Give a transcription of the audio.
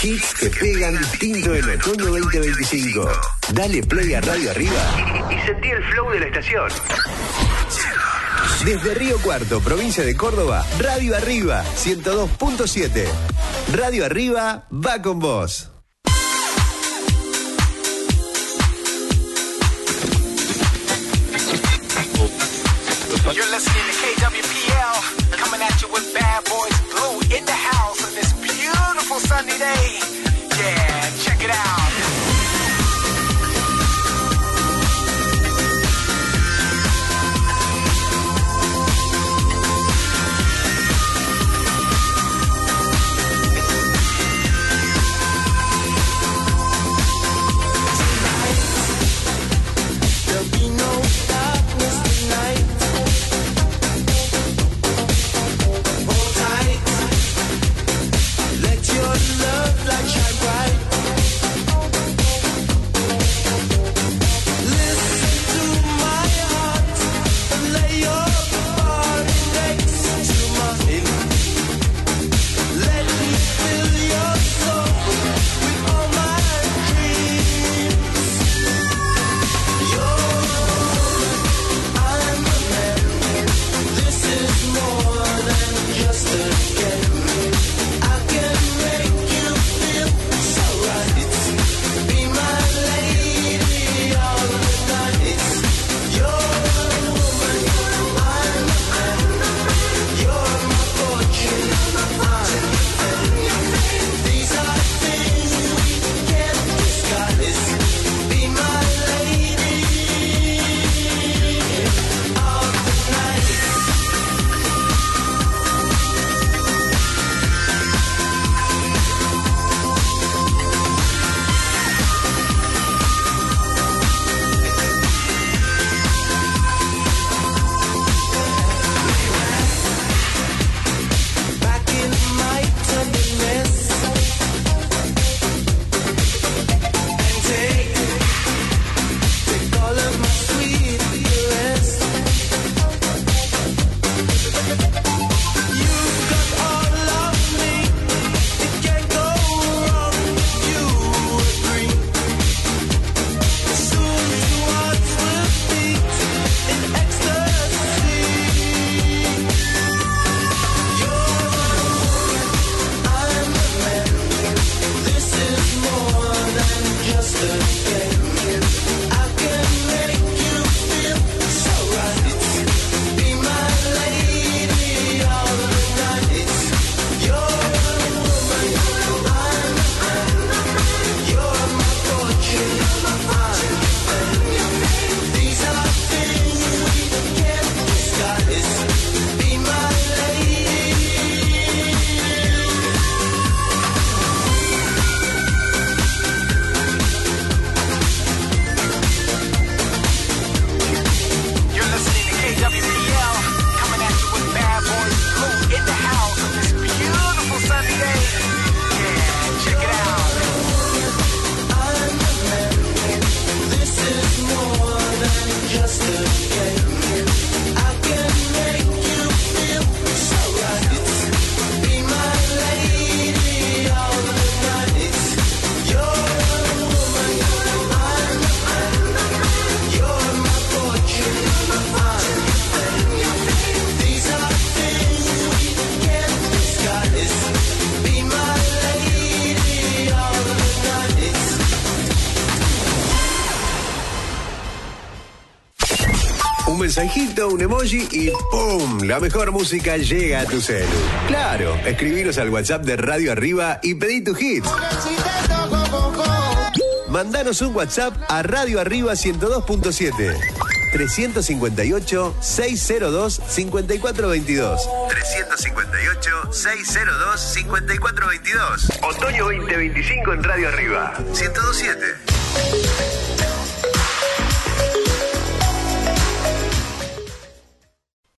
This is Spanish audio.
Hits que pegan distinto en otoño 2025. Dale play a Radio Arriba y sentí el flow de la estación. Desde Río Cuarto, provincia de Córdoba, Radio Arriba 102.7. Radio Arriba va con vos. You're listening to KWPL, coming at you with Bad Boys Blue in the house on this beautiful sunny day. Yeah, check it out. Mensajito, un emoji y ¡pum! La mejor música llega a tu celu. Claro, escribinos al WhatsApp de Radio Arriba y pedí tu hit. Mandanos un WhatsApp a Radio Arriba 102.7 358-602-5422 358-602-5422. Otoño 2025 en Radio Arriba 102.7.